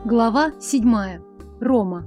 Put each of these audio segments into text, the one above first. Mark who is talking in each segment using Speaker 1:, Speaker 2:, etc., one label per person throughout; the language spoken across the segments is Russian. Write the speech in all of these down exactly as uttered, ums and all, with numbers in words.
Speaker 1: Глава седьмая. Рома.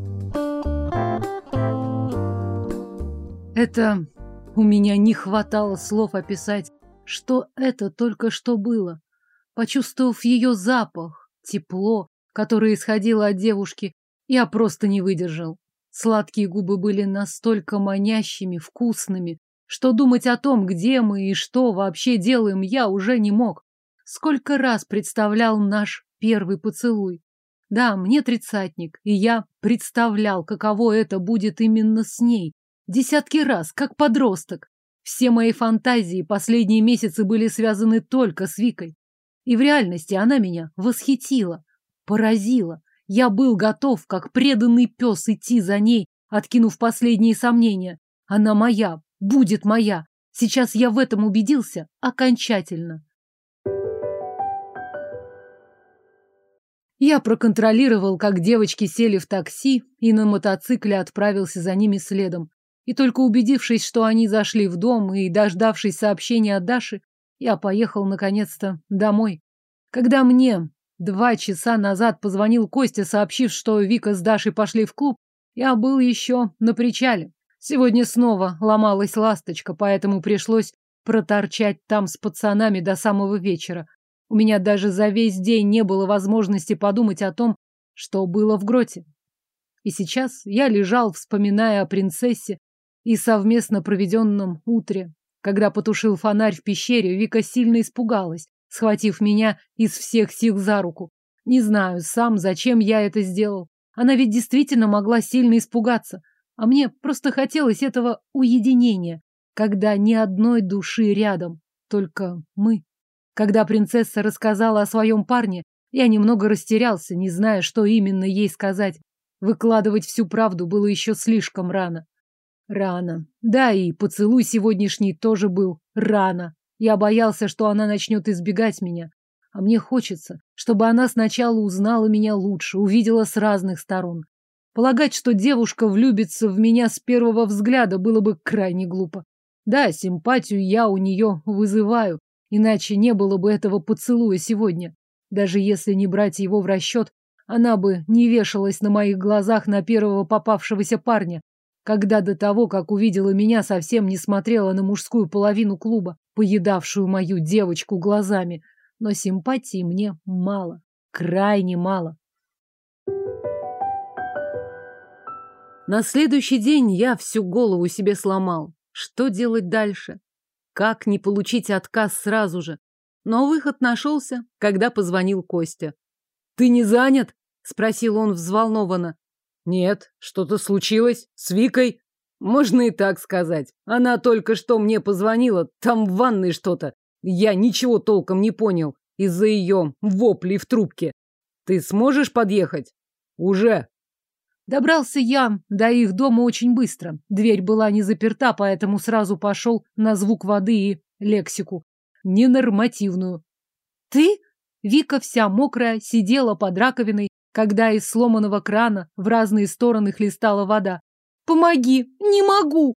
Speaker 1: Это... У меня не хватало слов описать, что это только что было. Почувствовав ее запах, тепло, которое исходило от девушки, я просто не выдержал. Сладкие губы были настолько манящими, вкусными, что думать о том, где мы и что вообще делаем, я уже не мог. Сколько раз представлял наш первый поцелуй. Да, мне тридцатник, и я представлял, каково это будет именно с ней. Десятки раз, как подросток. Все мои фантазии последние месяцы были связаны только с Викой. И в реальности она меня восхитила, поразила. Я был готов, как преданный пес, идти за ней, откинув последние сомнения. Она моя, будет моя. Сейчас я в этом убедился окончательно. Я проконтролировал, как девочки сели в такси, и на мотоцикле отправился за ними следом. И только убедившись, что они зашли в дом, и дождавшись сообщения от Даши, я поехал наконец-то домой. Когда мне два часа назад позвонил Костя, сообщив, что Вика с Дашей пошли в клуб, я был еще на причале. Сегодня снова ломалась ласточка, поэтому пришлось проторчать там с пацанами до самого вечера. У меня даже за весь день не было возможности подумать о том, что было в гроте. И сейчас я лежал, вспоминая о принцессе и совместно проведенном утре. Когда потушил фонарь в пещере, Вика сильно испугалась, схватив меня из всех сил за руку. Не знаю сам, зачем я это сделал. Она ведь действительно могла сильно испугаться. А мне просто хотелось этого уединения, когда ни одной души рядом, только мы. Когда принцесса рассказала о своем парне, я немного растерялся, не зная, что именно ей сказать. Выкладывать всю правду было еще слишком рано. Рано. Да, и поцелуй сегодняшний тоже был рано. Я боялся, что она начнет избегать меня. А мне хочется, чтобы она сначала узнала меня лучше, увидела с разных сторон. Полагать, что девушка влюбится в меня с первого взгляда, было бы крайне глупо. Да, симпатию я у нее вызываю, иначе не было бы этого поцелуя сегодня. Даже если не брать его в расчет, она бы не вешалась на моих глазах на первого попавшегося парня, когда до того, как увидела меня, совсем не смотрела на мужскую половину клуба, поедавшую мою девочку глазами. Но симпатии мне мало, крайне мало. На следующий день я всю голову себе сломал. Что делать дальше? Как не получить отказ сразу же? Но выход нашелся, когда позвонил Костя. «Ты не занят?» — спросил он взволнованно. «Нет, что-то случилось с Викой?» «Можно и так сказать. Она только что мне позвонила, там в ванной что-то. Я ничего толком не понял из-за ее воплей в трубке. Ты сможешь подъехать?» «Уже». Добрался я до их дома очень быстро. Дверь была не заперта, поэтому сразу пошел на звук воды и лексику. Ненормативную. «Ты?» Вика вся мокрая сидела под раковиной, когда из сломанного крана в разные стороны хлестала вода. «Помоги! Не могу!»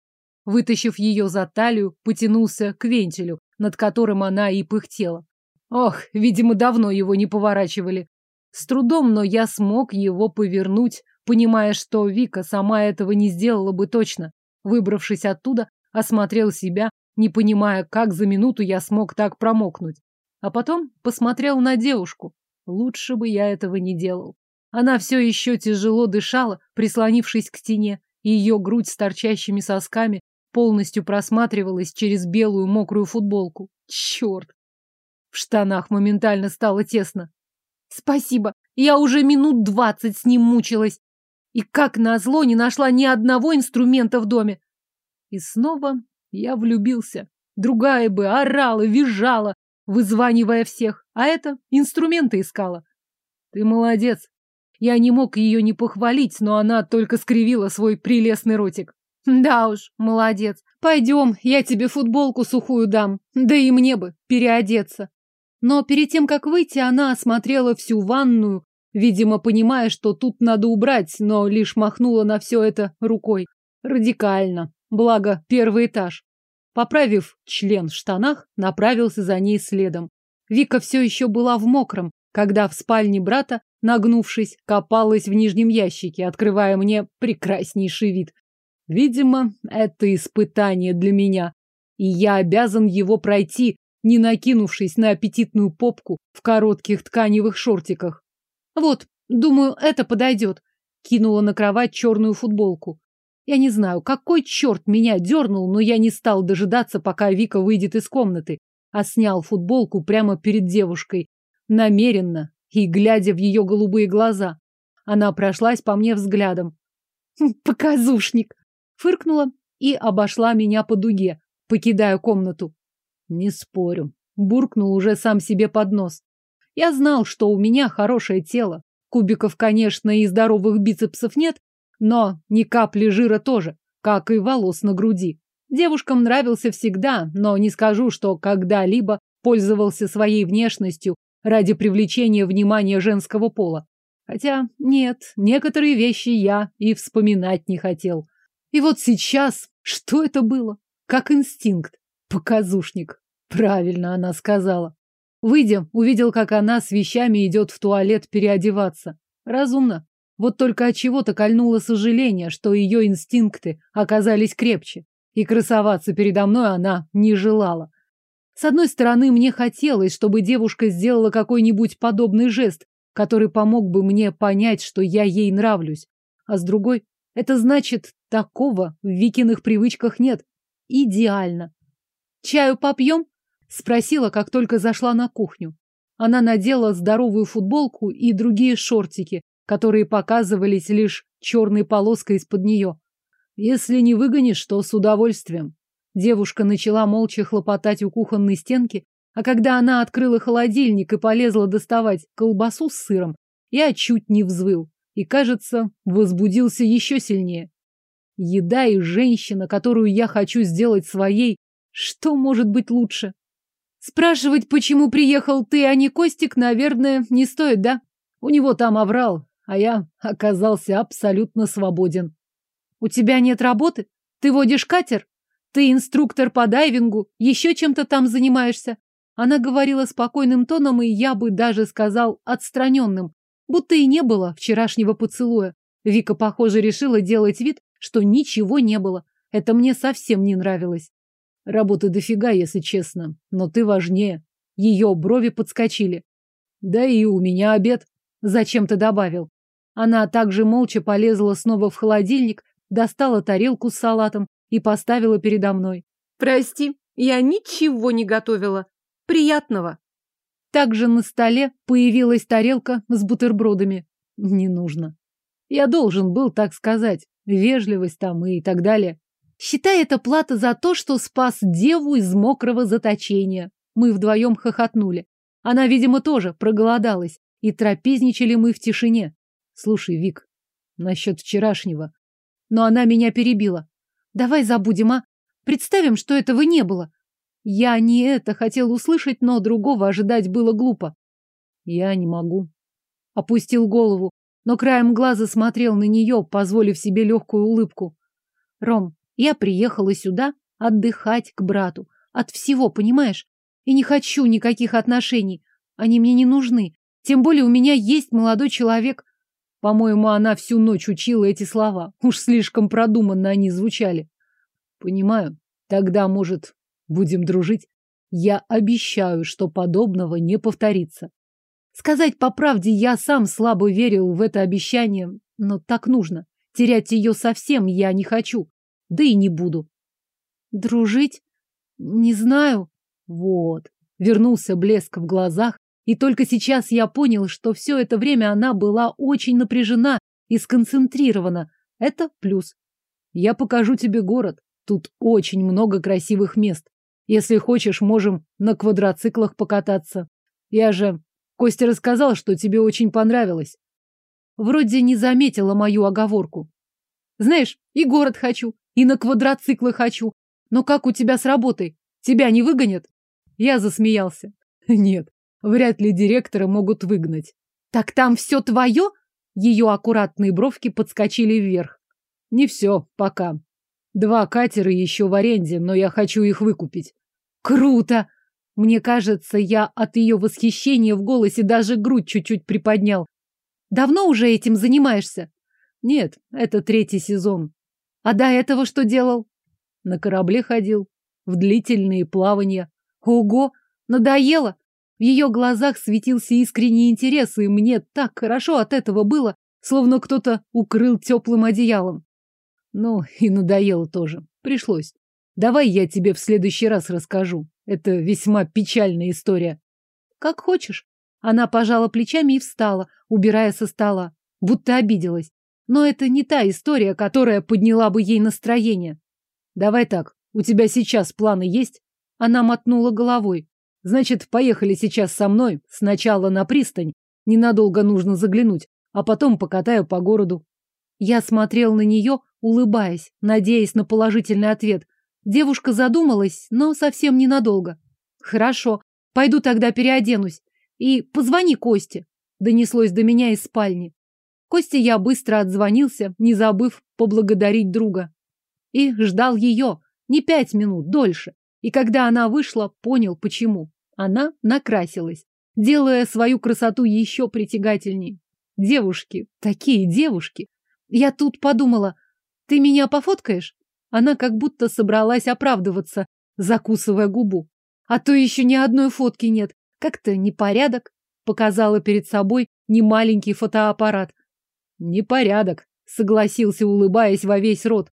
Speaker 1: Вытащив ее за талию, потянулся к вентилю, над которым она и пыхтела. Ох, видимо, давно его не поворачивали. С трудом, но я смог его повернуть, понимая, что Вика сама этого не сделала бы точно. Выбравшись оттуда, осмотрел себя, не понимая, как за минуту я смог так промокнуть. А потом посмотрел на девушку. Лучше бы я этого не делал. Она все еще тяжело дышала, прислонившись к стене, и ее грудь с торчащими сосками полностью просматривалась через белую мокрую футболку. Черт! В штанах моментально стало тесно. «Спасибо, я уже минут двадцать с ним мучилась. И как назло не нашла ни одного инструмента в доме». И снова я влюбился. Другая бы орала, визжала, вызванивая всех, а это инструменты искала. Ты молодец. Я не мог ее не похвалить, но она только скривила свой прелестный ротик. Да уж, молодец. Пойдем, я тебе футболку сухую дам. Да и мне бы переодеться. Но перед тем, как выйти, она осмотрела всю ванную, видимо, понимая, что тут надо убрать, но лишь махнула на все это рукой. Радикально. Благо, первый этаж. Поправив член в штанах, направился за ней следом. Вика все еще была в мокром, когда в спальне брата нагнувшись, копалась в нижнем ящике, открывая мне прекраснейший вид. Видимо, это испытание для меня, и я обязан его пройти, не накинувшись на аппетитную попку в коротких тканевых шортиках. Вот, думаю, это подойдет. Кинула на кровать черную футболку. Я не знаю, какой черт меня дернул, но я не стал дожидаться, пока Вика выйдет из комнаты, а снял футболку прямо перед девушкой, намеренно и глядя в ее голубые глаза. Она прошлась по мне взглядом. «Показушник!» Фыркнула и обошла меня по дуге, покидая комнату. «Не спорю», буркнул уже сам себе под нос. Я знал, что у меня хорошее тело. Кубиков, конечно, и здоровых бицепсов нет, но ни капли жира тоже, как и волос на груди. Девушкам нравился всегда, но не скажу, что когда-либо пользовался своей внешностью ради привлечения внимания женского пола. Хотя нет, некоторые вещи я и вспоминать не хотел. И вот сейчас, что это было? Как инстинкт. Показушник. Правильно она сказала. Выйдя, увидел, как она с вещами идет в туалет переодеваться. Разумно. Вот только от чего-то кольнуло сожаление, что ее инстинкты оказались крепче, и красоваться передо мной она не желала. С одной стороны, мне хотелось, чтобы девушка сделала какой-нибудь подобный жест, который помог бы мне понять, что я ей нравлюсь. А с другой, это значит, такого в Викиных привычках нет. Идеально. «Чаю попьем?» — спросила, как только зашла на кухню. Она надела здоровую футболку и другие шортики, которые показывались лишь черной полоской из-под нее. «Если не выгонишь, то с удовольствием». Девушка начала молча хлопотать у кухонной стенки, а когда она открыла холодильник и полезла доставать колбасу с сыром, я чуть не взвыл и, кажется, возбудился еще сильнее. Еда и женщина, которую я хочу сделать своей, что может быть лучше? Спрашивать, почему приехал ты, а не Костик, наверное, не стоит, да? У него там оврал, а я оказался абсолютно свободен. У тебя нет работы? Ты водишь катер? Ты инструктор по дайвингу? Еще чем-то там занимаешься? Она говорила спокойным тоном, и я бы даже сказал отстраненным, будто и не было вчерашнего поцелуя. Вика, похоже, решила делать вид, что ничего не было. Это мне совсем не нравилось. Работы дофига, если честно, но ты важнее. Ее брови подскочили. Да и у меня обед. Зачем-то добавил. Она также молча полезла снова в холодильник, достала тарелку с салатом и поставила передо мной. Прости, я ничего не готовила. Приятного. Также на столе появилась тарелка с бутербродами. Не нужно. Я должен был так сказать. Вежливость там и так далее. Считай, это плата за то, что спас деву из мокрого заточения. Мы вдвоем хохотнули. Она, видимо, тоже проголодалась. И трапезничали мы в тишине. Слушай, Вик, насчет вчерашнего. Но она меня перебила. Давай забудем, а? Представим, что этого не было. Я не это хотел услышать, но другого ожидать было глупо. Я не могу. Опустил голову, но краем глаза смотрел на нее, позволив себе легкую улыбку. Ром, я приехала сюда отдыхать к брату. От всего, понимаешь? И не хочу никаких отношений. Они мне не нужны. Тем более у меня есть молодой человек. По-моему, она всю ночь учила эти слова. Уж слишком продуманно они звучали. Понимаю. Тогда, может, будем дружить? Я обещаю, что подобного не повторится. Сказать по правде, я сам слабо верил в это обещание, но так нужно. Терять ее совсем я не хочу. Да и не буду. Дружить? Не знаю. Вот. Вернулся блеск в глазах, и только сейчас я понял, что все это время она была очень напряжена и сконцентрирована. Это плюс. Я покажу тебе город. Тут очень много красивых мест. Если хочешь, можем на квадроциклах покататься. Я же... Костя рассказал, что тебе очень понравилось. Вроде не заметила мою оговорку. Знаешь, и город хочу, и на квадроциклы хочу. Но как у тебя с работой? Тебя не выгонят? Я засмеялся. Нет, вряд ли директора могут выгнать. Так там все твое? Ее аккуратные бровки подскочили вверх. Не все, пока. Два катера еще в аренде, но я хочу их выкупить. Круто! Мне кажется, я от ее восхищения в голосе даже грудь чуть-чуть приподнял. Давно уже этим занимаешься? Нет, это третий сезон. А до этого что делал? На корабле ходил. В длительные плавания. Ого, надоело? В ее глазах светился искренний интерес, и мне так хорошо от этого было, словно кто-то укрыл теплым одеялом. Ну, и надоело тоже. Пришлось. Давай я тебе в следующий раз расскажу. Это весьма печальная история. Как хочешь. Она пожала плечами и встала, убирая со стола. Будто обиделась. Но это не та история, которая подняла бы ей настроение. Давай так, у тебя сейчас планы есть? Она мотнула головой. Значит, поехали сейчас со мной. Сначала на пристань. Ненадолго нужно заглянуть, а потом покатаю по городу. Я смотрел на нее, улыбаясь, надеясь на положительный ответ. Девушка задумалась, но совсем ненадолго. Хорошо, пойду тогда переоденусь. И позвони Косте. Донеслось до меня из спальни. Косте я быстро отзвонился, не забыв поблагодарить друга. И ждал ее. Не пять минут, дольше. И когда она вышла, понял, почему. Она накрасилась, делая свою красоту еще притягательней. Девушки, такие девушки. Я тут подумала, ты меня пофоткаешь? Она как будто собралась оправдываться, закусывая губу. А то еще ни одной фотки нет. Как-то непорядок. Показала перед собой немаленький фотоаппарат. Непорядок, согласился, улыбаясь во весь рот.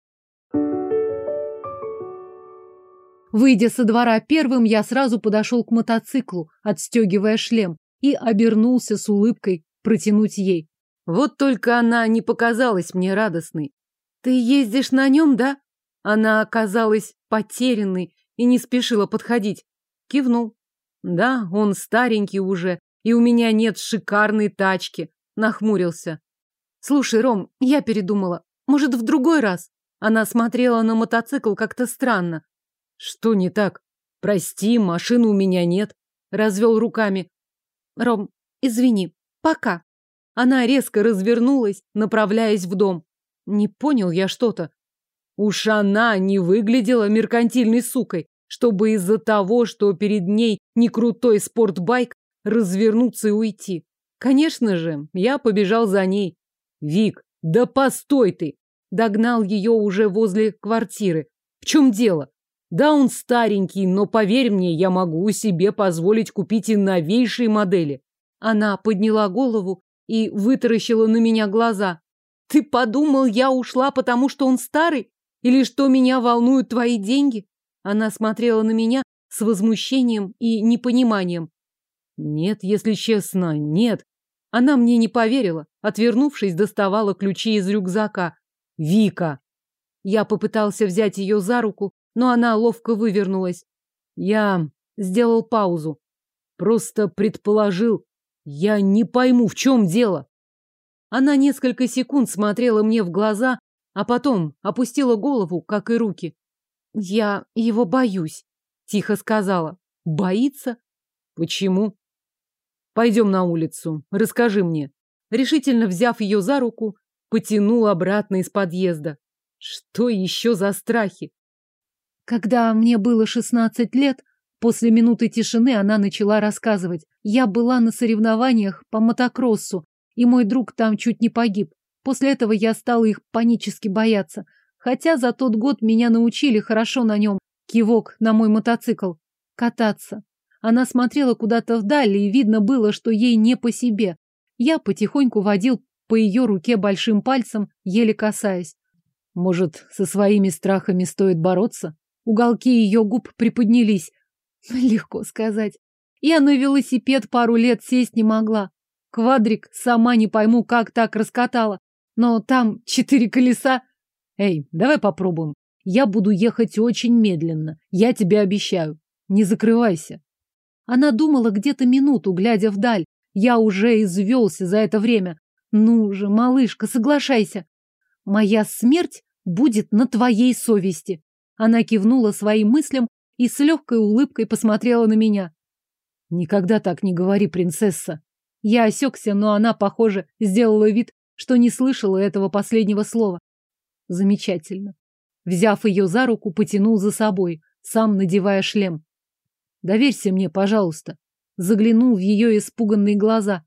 Speaker 1: Выйдя со двора первым, я сразу подошел к мотоциклу, отстегивая шлем, и обернулся с улыбкой протянуть ей. Вот только она не показалась мне радостной. «Ты ездишь на нем, да?» Она оказалась потерянной и не спешила подходить. Кивнул. «Да, он старенький уже, и у меня нет шикарной тачки», нахмурился. «Слушай, Ром, я передумала. Может, в другой раз?» Она смотрела на мотоцикл как-то странно. «Что не так? Прости, машины у меня нет», развел руками. «Ром, извини, пока». Она резко развернулась, направляясь в дом. Не понял я что-то. Уж она не выглядела меркантильной сукой, чтобы из-за того, что перед ней не крутой спортбайк, развернуться и уйти. Конечно же, я побежал за ней. «Вик, да постой ты!» Догнал ее уже возле квартиры. «В чем дело? Да, он старенький, но, поверь мне, я могу себе позволить купить и новейшие модели». Она подняла голову и вытаращила на меня глаза. «Ты подумал, я ушла, потому что он старый? Или что меня волнуют твои деньги?» Она смотрела на меня с возмущением и непониманием. «Нет, если честно, нет». Она мне не поверила. Отвернувшись, доставала ключи из рюкзака. «Вика!» Я попытался взять ее за руку, но она ловко вывернулась. Я сделал паузу. Просто предположил. Я не пойму, в чем дело. Она несколько секунд смотрела мне в глаза, а потом опустила голову, как и руки. «Я его боюсь», — тихо сказала. «Боится? Почему?» «Пойдем на улицу, расскажи мне». Решительно взяв ее за руку, потянул обратно из подъезда. Что еще за страхи? Когда мне было шестнадцать лет, после минуты тишины она начала рассказывать. Я была на соревнованиях по мотокроссу, и мой друг там чуть не погиб. После этого я стала их панически бояться. Хотя за тот год меня научили хорошо на нем, кивок на мой мотоцикл, кататься. Она смотрела куда-то вдаль, и видно было, что ей не по себе. Я потихоньку водил по ее руке большим пальцем, еле касаясь. Может, со своими страхами стоит бороться? Уголки ее губ приподнялись. Легко сказать. Я на велосипед пару лет сесть не могла. Квадрик сама не пойму, как так раскатала. Но там четыре колеса. Эй, давай попробуем. Я буду ехать очень медленно. Я тебе обещаю. Не закрывайся. Она думала где-то минуту, глядя вдаль. Я уже извелся за это время. Ну же, малышка, соглашайся. Моя смерть будет на твоей совести. Она кивнула своим мыслям и с легкой улыбкой посмотрела на меня. Никогда так не говори, принцесса. Я осекся, но она, похоже, сделала вид, что не слышала этого последнего слова. Замечательно. Взяв ее за руку, потянул за собой, сам надевая шлем. Доверься мне, пожалуйста. Заглянул в ее испуганные глаза.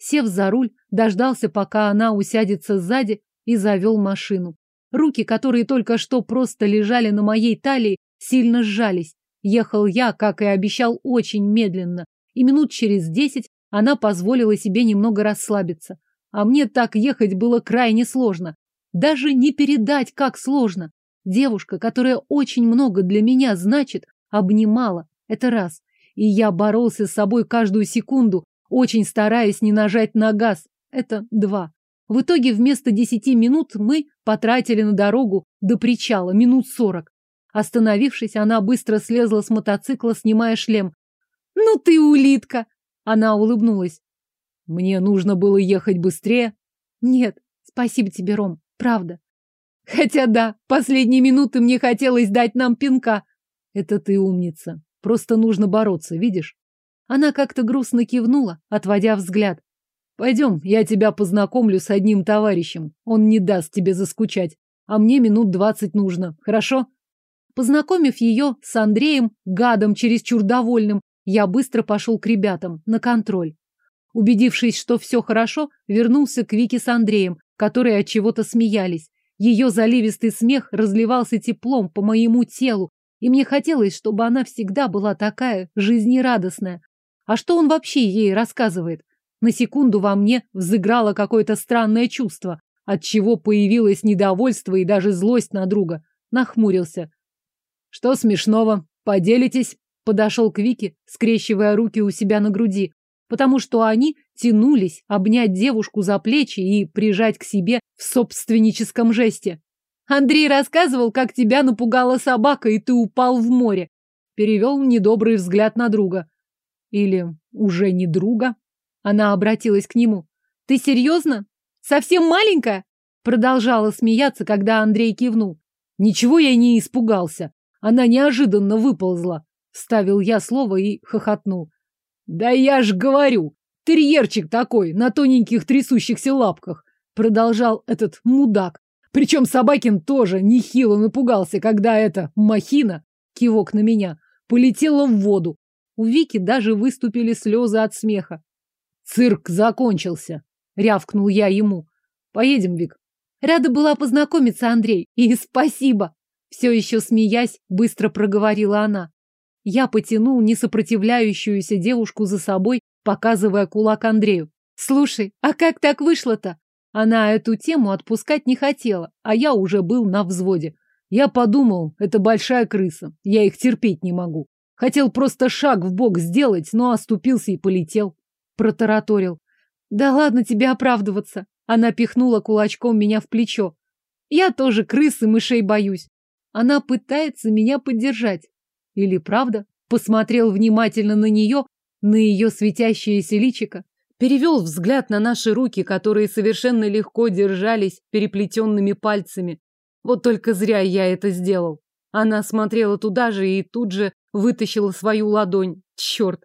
Speaker 1: Сев за руль, дождался, пока она усядется сзади, и завел машину. Руки, которые только что просто лежали на моей талии, сильно сжались. Ехал я, как и обещал, очень медленно, и минут через десять она позволила себе немного расслабиться. А мне так ехать было крайне сложно. Даже не передать, как сложно. Девушка, которая очень много для меня значит, обнимала. Это раз. И я боролся с собой каждую секунду, очень стараясь не нажать на газ. Это два. В итоге вместо десяти минут мы потратили на дорогу до причала минут сорок. Остановившись, она быстро слезла с мотоцикла, снимая шлем. «Ну ты улитка!» Она улыбнулась. «Мне нужно было ехать быстрее?» «Нет, спасибо тебе, Ром, правда. Хотя да, последние минуты мне хотелось дать нам пинка». «Это ты умница. Просто нужно бороться, видишь?» Она как-то грустно кивнула, отводя взгляд. «Пойдем, я тебя познакомлю с одним товарищем. Он не даст тебе заскучать. А мне минут двадцать нужно, хорошо?» Познакомив ее с Андреем, гадом чересчур довольным, я быстро пошел к ребятам на контроль. Убедившись, что все хорошо, вернулся к Вике с Андреем, которые от чего-то смеялись. Ее заливистый смех разливался теплом по моему телу, и мне хотелось, чтобы она всегда была такая жизнерадостная. А что он вообще ей рассказывает? На секунду во мне взыграло какое-то странное чувство, от чего появилось недовольство и даже злость на друга. Нахмурился. «Что смешного? Поделитесь?» Подошел к Вике, скрещивая руки у себя на груди, потому что они тянулись обнять девушку за плечи и прижать к себе в собственническом жесте. «Андрей рассказывал, как тебя напугала собака, и ты упал в море». Перевел недобрый взгляд на друга. Или уже не друга? Она обратилась к нему. «Ты серьезно? Совсем маленькая?» Продолжала смеяться, когда Андрей кивнул. «Ничего я не испугался. Она неожиданно выползла», — вставил я слово и хохотнул. «Да я ж говорю, терьерчик такой, на тоненьких трясущихся лапках», — продолжал этот мудак. Причем Собакин тоже нехило напугался, когда эта махина, кивок на меня, полетела в воду. У Вики даже выступили слезы от смеха. «Цирк закончился», — рявкнул я ему. «Поедем, Вик». «Рада была познакомиться, Андрей, и спасибо!» Все еще смеясь, быстро проговорила она. Я потянул несопротивляющуюся девушку за собой, показывая кулак Андрею. «Слушай, а как так вышло-то?» Она эту тему отпускать не хотела, а я уже был на взводе. Я подумал, это большая крыса, я их терпеть не могу. Хотел просто шаг вбок сделать, но оступился и полетел. Протараторил. «Да ладно тебе оправдываться!» Она пихнула кулачком меня в плечо. «Я тоже крыс и мышей боюсь». Она пытается меня поддержать. Или правда? Посмотрел внимательно на нее, на ее светящееся личико, перевел взгляд на наши руки, которые совершенно легко держались переплетенными пальцами. Вот только зря я это сделал. Она смотрела туда же и тут же вытащила свою ладонь. Черт!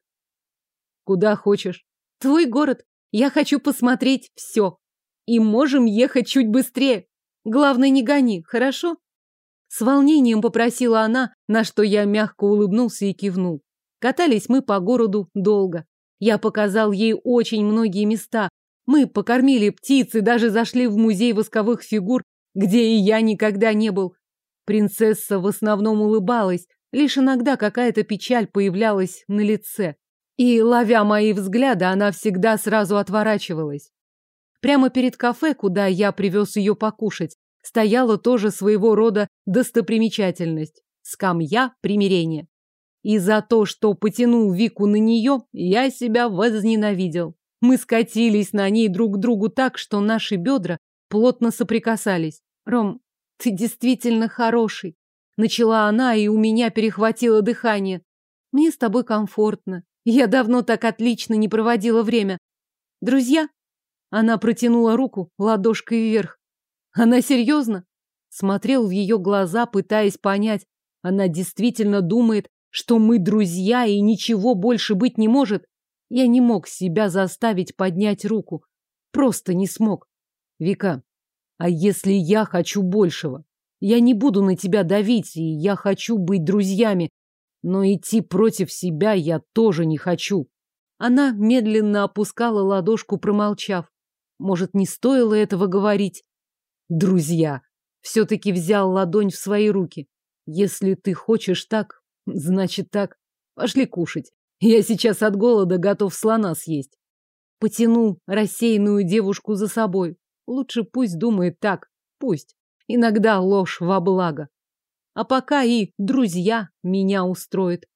Speaker 1: Куда хочешь? Твой город. Я хочу посмотреть все. И можем ехать чуть быстрее. Главное, не гони, хорошо? С волнением попросила она, на что я мягко улыбнулся и кивнул. Катались мы по городу долго. Я показал ей очень многие места. Мы покормили птиц и даже зашли в музей восковых фигур, где и я никогда не был. Принцесса в основном улыбалась, лишь иногда какая-то печаль появлялась на лице. И, ловя мои взгляды, она всегда сразу отворачивалась. Прямо перед кафе, куда я привез ее покушать, стояла тоже своего рода достопримечательность – скамья примирения. И за то, что потянул Вику на нее, я себя возненавидел. Мы скатились на ней друг к другу так, что наши бедра плотно соприкасались. «Ром, ты действительно хороший», – начала она, и у меня перехватило дыхание. «Мне с тобой комфортно. Я давно так отлично не проводила время. Друзья?» Она протянула руку ладошкой вверх. Она серьезно? Смотрел в ее глаза, пытаясь понять. Она действительно думает, что мы друзья и ничего больше быть не может? Я не мог себя заставить поднять руку. Просто не смог. Вика, а если я хочу большего? Я не буду на тебя давить, и я хочу быть друзьями. Но идти против себя я тоже не хочу. Она медленно опускала ладошку, промолчав. Может, не стоило этого говорить? Друзья. Все-таки взял ладонь в свои руки. Если ты хочешь так, значит так. Пошли кушать. Я сейчас от голода готов слона съесть. Потянул рассеянную девушку за собой. Лучше пусть думает так. Пусть. Иногда ложь во благо. А пока и друзья меня устроят.